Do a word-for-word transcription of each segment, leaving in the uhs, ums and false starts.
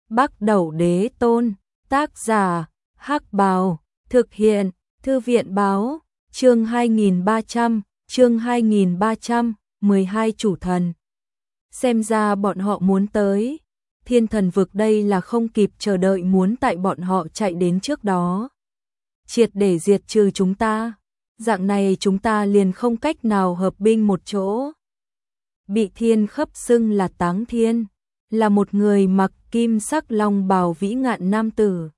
Bắc Đẩu Đế Tôn, tác giả, Hắc Bào, thực hiện, Thư viện báo, chương hai nghìn ba trăm, chương hai nghìn ba trăm mười hai chủ thần. Xem ra bọn họ muốn tới, thiên thần vực đây là không kịp chờ đợi muốn tại bọn họ chạy đến trước đó. Triệt để diệt trừ chúng ta, dạng này chúng ta liền không cách nào hợp binh một chỗ. Bị thiên khấp xưng là Táng Thiên, là một người mặc kim sắc long bào vĩ ngạn nam tử.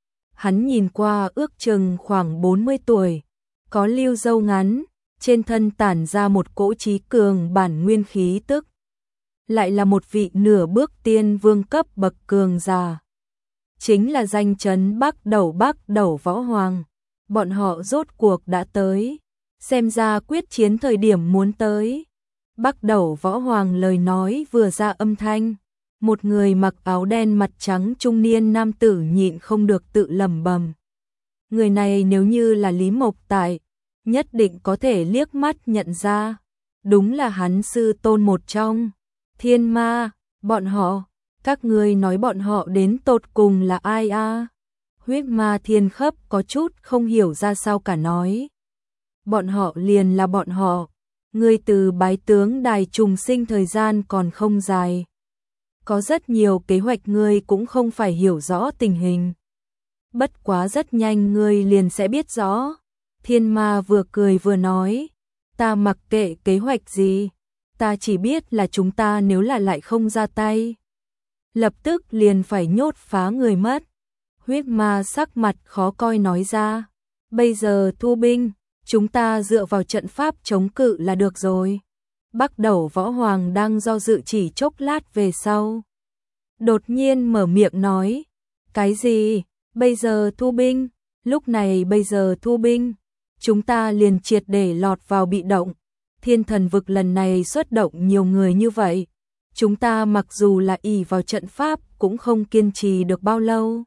Hắn nhìn qua ước chừng khoảng bốn mươi tuổi, có lưu râu ngắn, trên thân tản ra một cỗ trí cường bản nguyên khí tức. Lại là một vị nửa bước tiên vương cấp bậc cường giả. Chính là danh chấn Bắc Đẩu Bắc Đẩu Võ Hoàng. Bọn họ rốt cuộc đã tới, xem ra quyết chiến thời điểm muốn tới. Bắc Đẩu Võ Hoàng lời nói vừa ra âm thanh, một người mặc áo đen mặt trắng trung niên nam tử nhịn không được tự lẩm bẩm. Người này nếu như là Lý Mộc Tại, nhất định có thể liếc mắt nhận ra, đúng là hắn sư tôn một trong. Thiên ma, bọn họ, các ngươi nói bọn họ đến tột cùng là ai a? À? Huyết ma thiên khấp có chút không hiểu ra sao cả nói. Bọn họ liền là bọn họ, ngươi từ bái tướng đài trùng sinh thời gian còn không dài. Có rất nhiều kế hoạch ngươi cũng không phải hiểu rõ tình hình. Bất quá rất nhanh ngươi liền sẽ biết rõ. Thiên ma vừa cười vừa nói, ta mặc kệ kế hoạch gì, ta chỉ biết là chúng ta nếu là lại không ra tay, lập tức liền phải nhốt phá người mất. Huyết ma sắc mặt khó coi nói ra, bây giờ thu binh, chúng ta dựa vào trận pháp chống cự là được rồi. Bắc Đẩu Võ Hoàng đang do dự chỉ chốc lát về sau, đột nhiên mở miệng nói, cái gì, bây giờ thu binh, lúc này bây giờ thu binh, chúng ta liền triệt để lọt vào bị động. Thiên thần vực lần này xuất động nhiều người như vậy, chúng ta mặc dù là ỷ vào trận pháp cũng không kiên trì được bao lâu.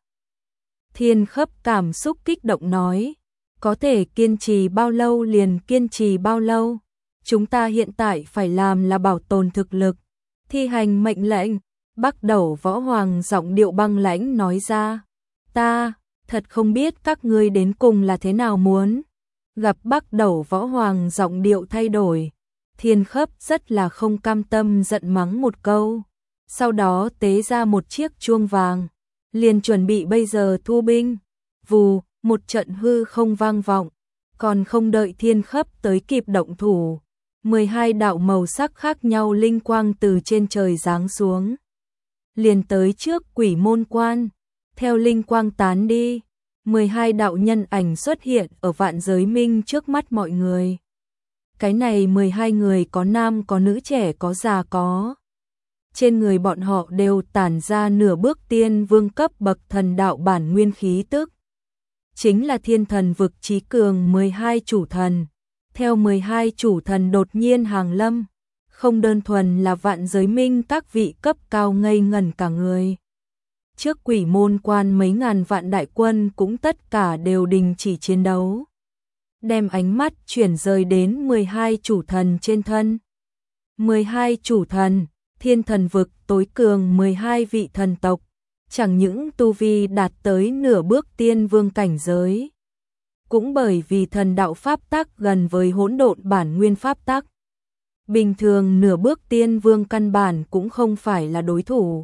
Thiên khấp cảm xúc kích động nói, có thể kiên trì bao lâu liền kiên trì bao lâu. Chúng ta hiện tại phải làm là bảo tồn thực lực, thi hành mệnh lệnh. Bắc Đẩu Võ Hoàng giọng điệu băng lãnh nói ra, ta thật không biết các ngươi đến cùng là thế nào muốn. Gặp Bắc Đẩu Võ Hoàng giọng điệu thay đổi, Thiên khấp rất là không cam tâm giận mắng một câu, sau đó tế ra một chiếc chuông vàng, liền chuẩn bị bây giờ thu binh. Vù, một trận hư không vang vọng, còn không đợi Thiên khấp tới kịp động thủ, mười hai đạo màu sắc khác nhau linh quang từ trên trời giáng xuống, liền tới trước Quỷ Môn Quan. Theo linh quang tán đi, mười hai đạo nhân ảnh xuất hiện ở Vạn Giới Minh trước mắt mọi người. Cái này mười hai người có nam có nữ, trẻ có già có. Trên người bọn họ đều tản ra nửa bước tiên vương cấp bậc thần đạo bản nguyên khí tức. Chính là thiên thần vực trí cường mười hai chủ thần. Theo mười hai chủ thần đột nhiên hàng lâm, không đơn thuần là Vạn Giới Minh các vị cấp cao ngây ngẩn cả người. Trước Quỷ Môn Quan mấy ngàn vạn đại quân cũng tất cả đều đình chỉ chiến đấu, đem ánh mắt chuyển rời đến mười hai chủ thần trên thân. mười hai chủ thần, thiên thần vực tối cường mười hai vị thần tộc, chẳng những tu vi đạt tới nửa bước tiên vương cảnh giới, cũng bởi vì thần đạo pháp tắc gần với hỗn độn bản nguyên pháp tắc. Bình thường nửa bước tiên vương căn bản cũng không phải là đối thủ.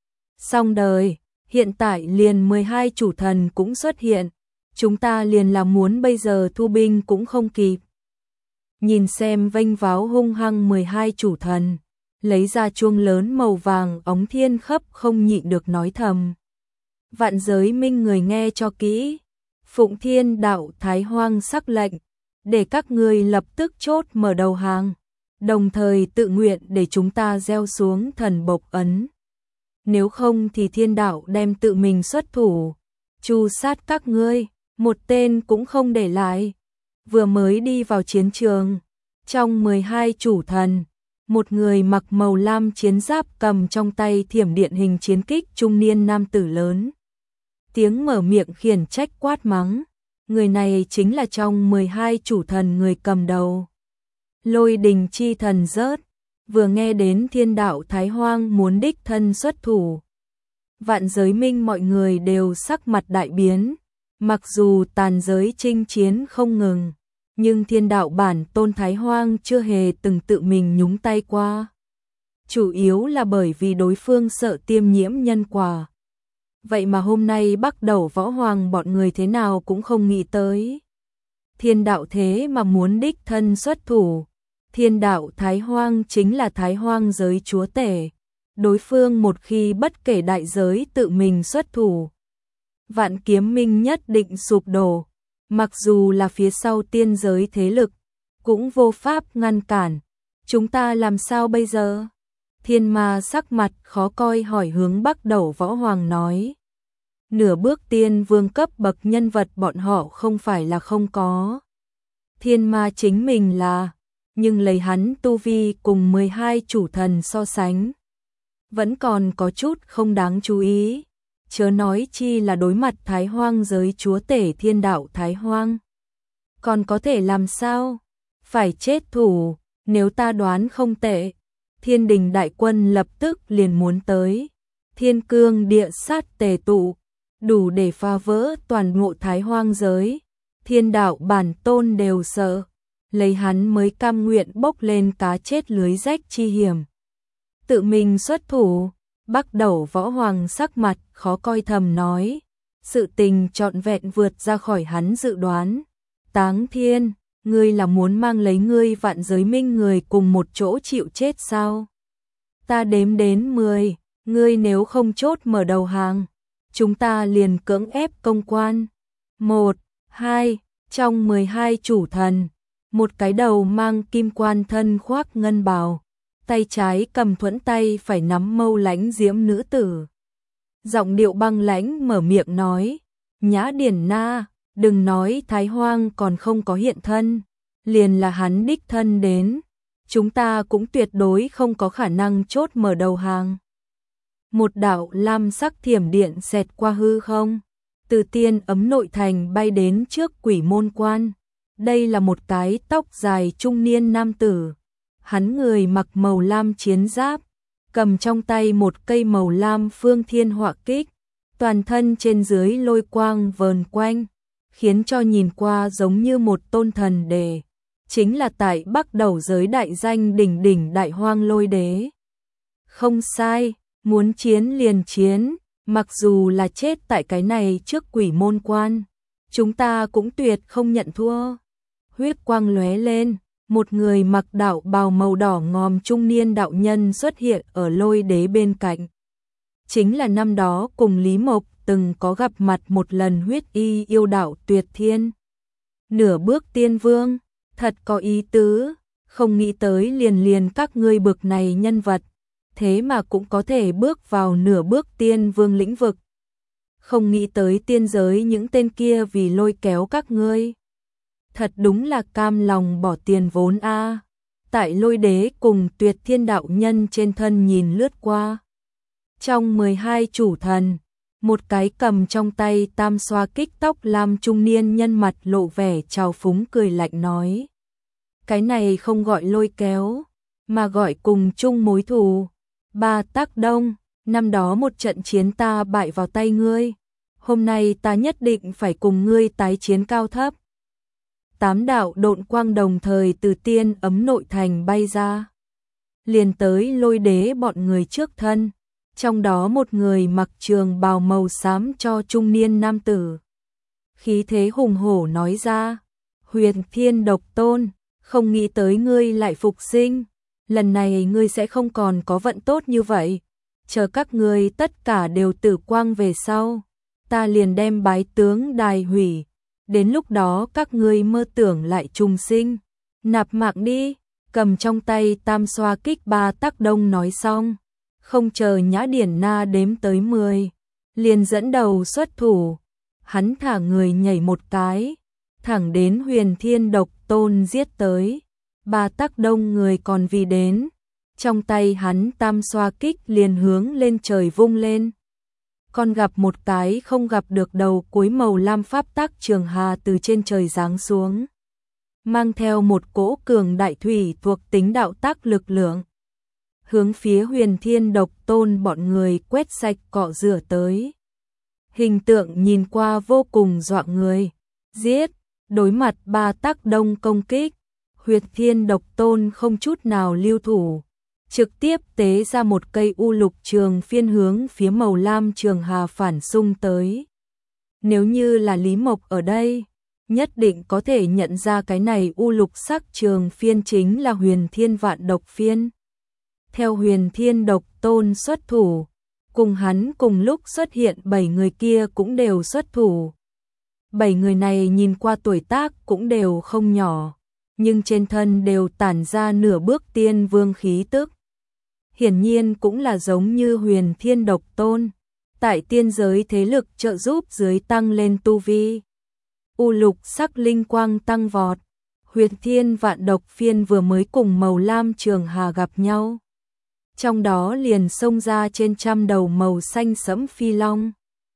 Xong đời, hiện tại liền mười hai chủ thần cũng xuất hiện, chúng ta liền là muốn bây giờ thu binh cũng không kịp. Nhìn xem vênh váo hung hăng mười hai chủ thần, lấy ra chuông lớn màu vàng óng, Thiên khấp không nhịn được nói thầm. Vạn Giới Minh người nghe cho kỹ, Phụng Thiên đạo Thái Hoang sắc lệnh, để các ngươi lập tức chốt mở đầu hàng, đồng thời tự nguyện để chúng ta gieo xuống thần bộc ấn. Nếu không thì thiên đạo đem tự mình xuất thủ, tru sát các ngươi, một tên cũng không để lại. Vừa mới đi vào chiến trường, trong mười hai chủ thần, một người mặc màu lam chiến giáp cầm trong tay thiểm điện hình chiến kích trung niên nam tử lớn. Tiếng mở miệng khiển trách quát mắng, người này chính là trong mười hai chủ thần người cầm đầu. Lôi Đình chi thần Rớt, vừa nghe đến thiên đạo Thái Hoang muốn đích thân xuất thủ, Vạn Giới Minh mọi người đều sắc mặt đại biến, mặc dù tàn giới chinh chiến không ngừng, nhưng Thiên Đạo bản tôn Thái Hoang chưa hề từng tự mình nhúng tay qua. Chủ yếu là bởi vì đối phương sợ tiêm nhiễm nhân quả. Vậy mà hôm nay Bắc Đầu Võ Hoàng bọn người thế nào cũng không nghĩ tới. Thiên Đạo thế mà muốn đích thân xuất thủ. Thiên Đạo Thái Hoang chính là Thái Hoang giới chúa tể. Đối phương một khi bất kể đại giới tự mình xuất thủ, Vạn Kiếm Minh nhất định sụp đổ. Mặc dù là phía sau tiên giới thế lực, cũng vô pháp ngăn cản. Chúng ta làm sao bây giờ? Thiên Ma sắc mặt khó coi hỏi hướng Bắc Đầu Võ Hoàng nói. Nửa bước tiên vương cấp bậc nhân vật bọn họ không phải là không có. Thiên Ma chính mình là, nhưng lấy hắn tu vi cùng mười hai chủ thần so sánh, vẫn còn có chút không đáng chú ý. Chớ nói chi là đối mặt Thái Hoang giới chúa tể Thiên Đạo Thái Hoang. Còn có thể làm sao? Phải chết thủ, nếu ta đoán không tệ. Thiên đình đại quân lập tức liền muốn tới. Thiên cương địa sát tề tụ, đủ để phá vỡ toàn bộ Thái Hoang giới. Thiên Đạo bản tôn đều sợ, lấy hắn mới cam nguyện bốc lên cá chết lưới rách chi hiểm. Tự mình xuất thủ. Bắc Đầu Võ Hoàng sắc mặt khó coi thầm nói, sự tình trọn vẹn vượt ra khỏi hắn dự đoán. Táng Thiên, ngươi là muốn mang lấy ngươi Vạn Giới Minh người cùng một chỗ chịu chết sao? Ta đếm đến mười, ngươi nếu không chốt mở đầu hàng, chúng ta liền cưỡng ép công quan. Một, hai, trong mười hai chủ thần, một cái đầu mang kim quan thân khoác ngân bào, tay trái cầm thuẫn tay phải nắm mâu lãnh diễm nữ tử. Giọng điệu băng lãnh mở miệng nói, Nhã Điển Na, đừng nói Thái Hoang còn không có hiện thân, liền là hắn đích thân đến, chúng ta cũng tuyệt đối không có khả năng chốt mở đầu hàng. Một đạo lam sắc thiểm điện xẹt qua hư không, từ tiên ấm nội thành bay đến trước Quỷ Môn Quan. Đây là một cái tóc dài trung niên nam tử. Hắn người mặc màu lam chiến giáp, cầm trong tay một cây màu lam phương thiên họa kích, toàn thân trên dưới lôi quang vờn quanh, khiến cho nhìn qua giống như một tôn thần đề, chính là tại Bắc Đầu giới đại danh đỉnh đỉnh Đại Hoang Lôi Đế. Không sai, muốn chiến liền chiến, mặc dù là chết tại cái này trước Quỷ Môn Quan, chúng ta cũng tuyệt không nhận thua. Huyết quang lóe lên, một người mặc đạo bào màu đỏ ngòm trung niên đạo nhân xuất hiện ở Lôi Đế bên cạnh. Chính là năm đó cùng Lý Mộc từng có gặp mặt một lần huyết y yêu đạo Tuyệt Thiên. Nửa bước tiên vương, thật có ý tứ, không nghĩ tới liền liền các ngươi bực này nhân vật, thế mà cũng có thể bước vào nửa bước tiên vương lĩnh vực. Không nghĩ tới tiên giới những tên kia vì lôi kéo các ngươi. Thật đúng là cam lòng bỏ tiền vốn a. À. Tại Lôi Đế cùng Tuyệt Thiên đạo nhân trên thân nhìn lướt qua. Trong mười hai chủ thần, một cái cầm trong tay tam xoa kích tóc lam trung niên nhân mặt lộ vẻ trào phúng cười lạnh nói. Cái này không gọi lôi kéo, mà gọi cùng chung mối thù. Ba Tác Đông, năm đó một trận chiến ta bại vào tay ngươi. Hôm nay ta nhất định phải cùng ngươi tái chiến cao thấp. Tám đạo độn quang đồng thời từ tiên ấm nội thành bay ra. Liền tới Lôi Đế bọn người trước thân. Trong đó một người mặc trường bào màu xám cho trung niên nam tử. Khí thế hùng hổ nói ra. Huyền Thiên Độc Tôn, không nghĩ tới ngươi lại phục sinh. Lần này ngươi sẽ không còn có vận tốt như vậy. Chờ các ngươi tất cả đều tử quang về sau. Ta liền đem bái tướng đài hủy. Đến lúc đó các ngươi mơ tưởng lại trùng sinh. Nạp mạng đi. Cầm trong tay tam xoa kích ba Tác Đông nói xong. Không chờ Nhã Điển Na đếm tới mười. Liền dẫn đầu xuất thủ. Hắn thả người nhảy một cái. Thẳng đến Huyền Thiên Độc Tôn giết tới. Ba Tác Đông người còn vì đến. Trong tay hắn tam xoa kích liền hướng lên trời vung lên. Còn gặp một cái không gặp được đầu cuối màu lam pháp tắc trường hà từ trên trời giáng xuống. Mang theo một cỗ cường đại thủy thuộc tính đạo tác lực lượng. hướng phía Huyền Thiên Độc Tôn bọn người quét sạch cọ rửa tới. Hình tượng nhìn qua vô cùng dọa người. Giết, đối mặt ba tác đông công kích, Huyền Thiên Độc Tôn không chút nào lưu thủ, trực tiếp tế ra một cây u lục trường phiên hướng phía màu lam trường hà phản xung tới. Nếu như là Lý Mộc ở đây, nhất định có thể nhận ra cái này u lục sắc trường phiên chính là Huyền Thiên Vạn Độc Phiên. Theo Huyền Thiên Độc Tôn xuất thủ, cùng hắn cùng lúc xuất hiện bảy người kia cũng đều xuất thủ. Bảy người này nhìn qua tuổi tác cũng đều không nhỏ, nhưng trên thân đều tản ra nửa bước tiên vương khí tức. Hiển nhiên cũng là giống như Huyền Thiên Độc Tôn, tại tiên giới thế lực trợ giúp dưới tăng lên tu vi. U lục sắc linh quang tăng vọt, Huyền Thiên Vạn Độc Phiên vừa mới cùng màu lam trường hà gặp nhau. Trong đó liền xông ra trên trăm đầu màu xanh sẫm phi long.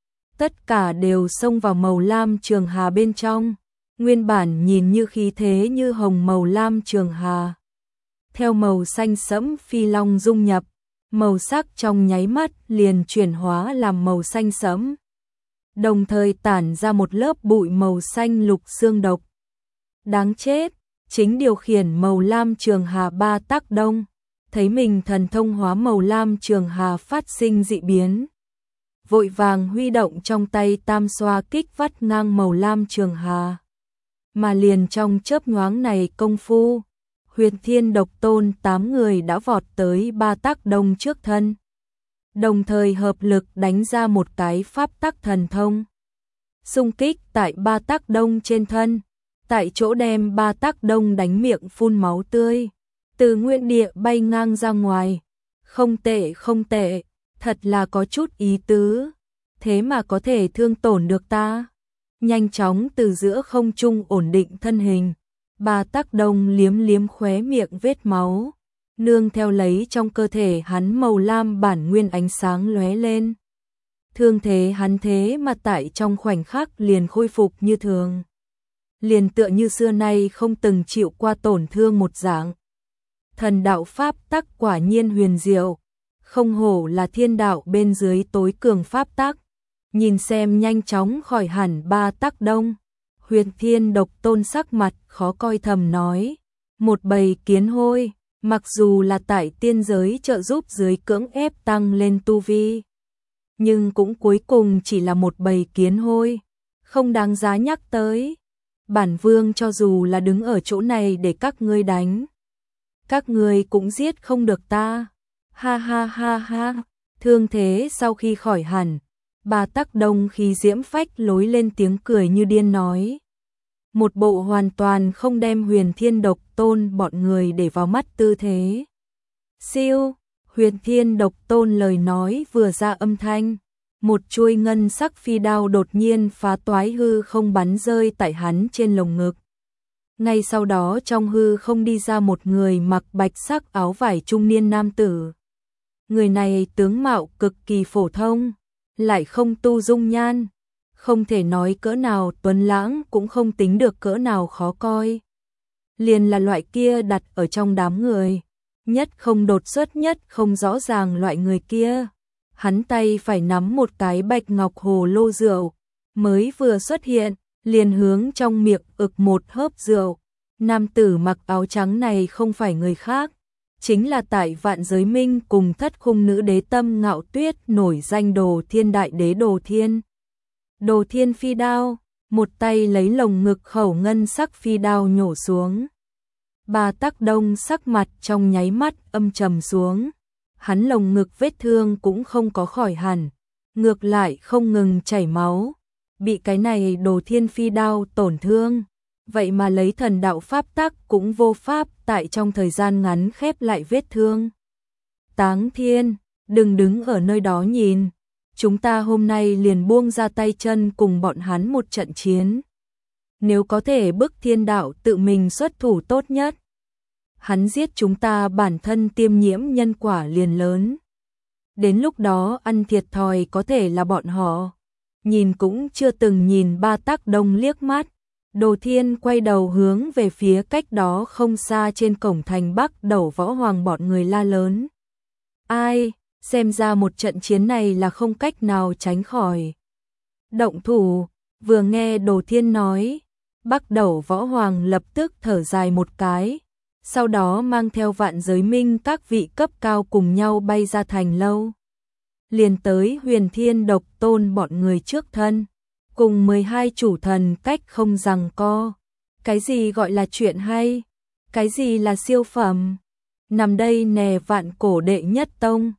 Tất cả đều xông vào màu lam trường hà bên trong, nguyên bản nhìn như khí thế như hồng màu lam trường hà. Theo màu xanh sẫm phi long dung nhập, màu sắc trong nháy mắt liền chuyển hóa làm màu xanh sẫm. Đồng thời tản ra một lớp bụi màu xanh lục xương độc. Đáng chết, chính điều khiển màu lam trường hà ba tác đông, thấy mình thần thông hóa màu lam trường hà phát sinh dị biến. Vội vàng huy động trong tay tam xoa kích vắt ngang màu lam trường hà. Mà liền trong chớp nhoáng này công phu, Huyền Thiên Độc Tôn tám người đã vọt tới ba tác đông trước thân. Đồng thời hợp lực đánh ra một cái pháp tắc thần thông. Xung kích tại ba tác đông trên thân, tại chỗ đem ba tác đông đánh miệng phun máu tươi, từ nguyên địa bay ngang ra ngoài. Không tệ không tệ, thật là có chút ý tứ, thế mà có thể thương tổn được ta. Nhanh chóng từ giữa không trung ổn định thân hình, ba tác đông liếm liếm khóe miệng vết máu, nương theo lấy trong cơ thể hắn màu lam bản nguyên ánh sáng lóe lên. Thương thế hắn thế mà tại trong khoảnh khắc liền khôi phục như thường, liền tựa như xưa nay không từng chịu qua tổn thương một dạng. Thần đạo pháp tắc quả nhiên huyền diệu, không hổ là thiên đạo bên dưới tối cường pháp tắc. Nhìn xem nhanh chóng khỏi hẳn ba tác đông, Huyền Thiên Độc Tôn sắc mặt khó coi thầm nói, một bầy kiến hôi, mặc dù là tại tiên giới trợ giúp dưới cưỡng ép tăng lên tu vi, nhưng cũng cuối cùng chỉ là một bầy kiến hôi, không đáng giá nhắc tới. Bản vương cho dù là đứng ở chỗ này để các ngươi đánh, các ngươi cũng giết không được ta. Ha ha ha ha, thương thế sau khi khỏi hẳn, ba tác đông khí diễm phách lối lên tiếng cười như điên nói. Một bộ hoàn toàn không đem Huyền Thiên Độc Tôn bọn người để vào mắt tư thế. Siêu, Huyền Thiên Độc Tôn lời nói vừa ra âm thanh, một chuôi ngân sắc phi đao đột nhiên phá toái hư không bắn rơi tại hắn trên lồng ngực. Ngay sau đó trong hư không đi ra một người mặc bạch sắc áo vải trung niên nam tử. Người này tướng mạo cực kỳ phổ thông, lại không tu dung nhan, không thể nói cỡ nào tuấn lãng cũng không tính được cỡ nào khó coi. Liền là loại kia đặt ở trong đám người, nhất không đột xuất nhất không rõ ràng loại người kia. Hắn tay phải nắm một cái bạch ngọc hồ lô rượu, mới vừa xuất hiện, liền hướng trong miệng ực một hớp rượu. Nam tử mặc áo trắng này không phải người khác, chính là tại Vạn Giới Minh cùng Thất Khung Nữ Đế Tâm Ngạo Tuyết nổi danh Đồ Thiên Đại Đế Đồ Thiên. Đồ Thiên phi đao, một tay lấy lồng ngực khẩu ngân sắc phi đao nhổ xuống. Ba tác đông sắc mặt trong nháy mắt âm trầm xuống, hắn lồng ngực vết thương cũng không có khỏi hẳn, ngược lại không ngừng chảy máu, bị cái này Đồ Thiên phi đao tổn thương. Vậy mà lấy thần đạo pháp tắc cũng vô pháp tại trong thời gian ngắn khép lại vết thương. Táng Thiên, đừng đứng ở nơi đó nhìn, chúng ta hôm nay liền buông ra tay chân cùng bọn hắn một trận chiến. Nếu có thể bức thiên đạo tự mình xuất thủ tốt nhất. Hắn giết chúng ta bản thân tiêm nhiễm nhân quả liền lớn. Đến lúc đó ăn thiệt thòi có thể là bọn họ. Nhìn cũng chưa từng nhìn ba tác đông liếc mắt. Đồ Thiên quay đầu hướng về phía cách đó không xa trên cổng thành Bắc Đầu Võ Hoàng bọn người la lớn. Ai, xem ra một trận chiến này là không cách nào tránh khỏi. Động thủ, vừa nghe Đồ Thiên nói, Bắc Đẩu Võ Hoàng lập tức thở dài một cái, sau đó mang theo Vạn Giới Minh các vị cấp cao cùng nhau bay ra thành lâu. Liền tới Huyền Thiên Độc Tôn bọn người trước thân, cùng mười hai chủ thần cách không giằng co. Cái gì gọi là chuyện hay? Cái gì là siêu phẩm? Nằm đây nè, vạn cổ đệ nhất tông,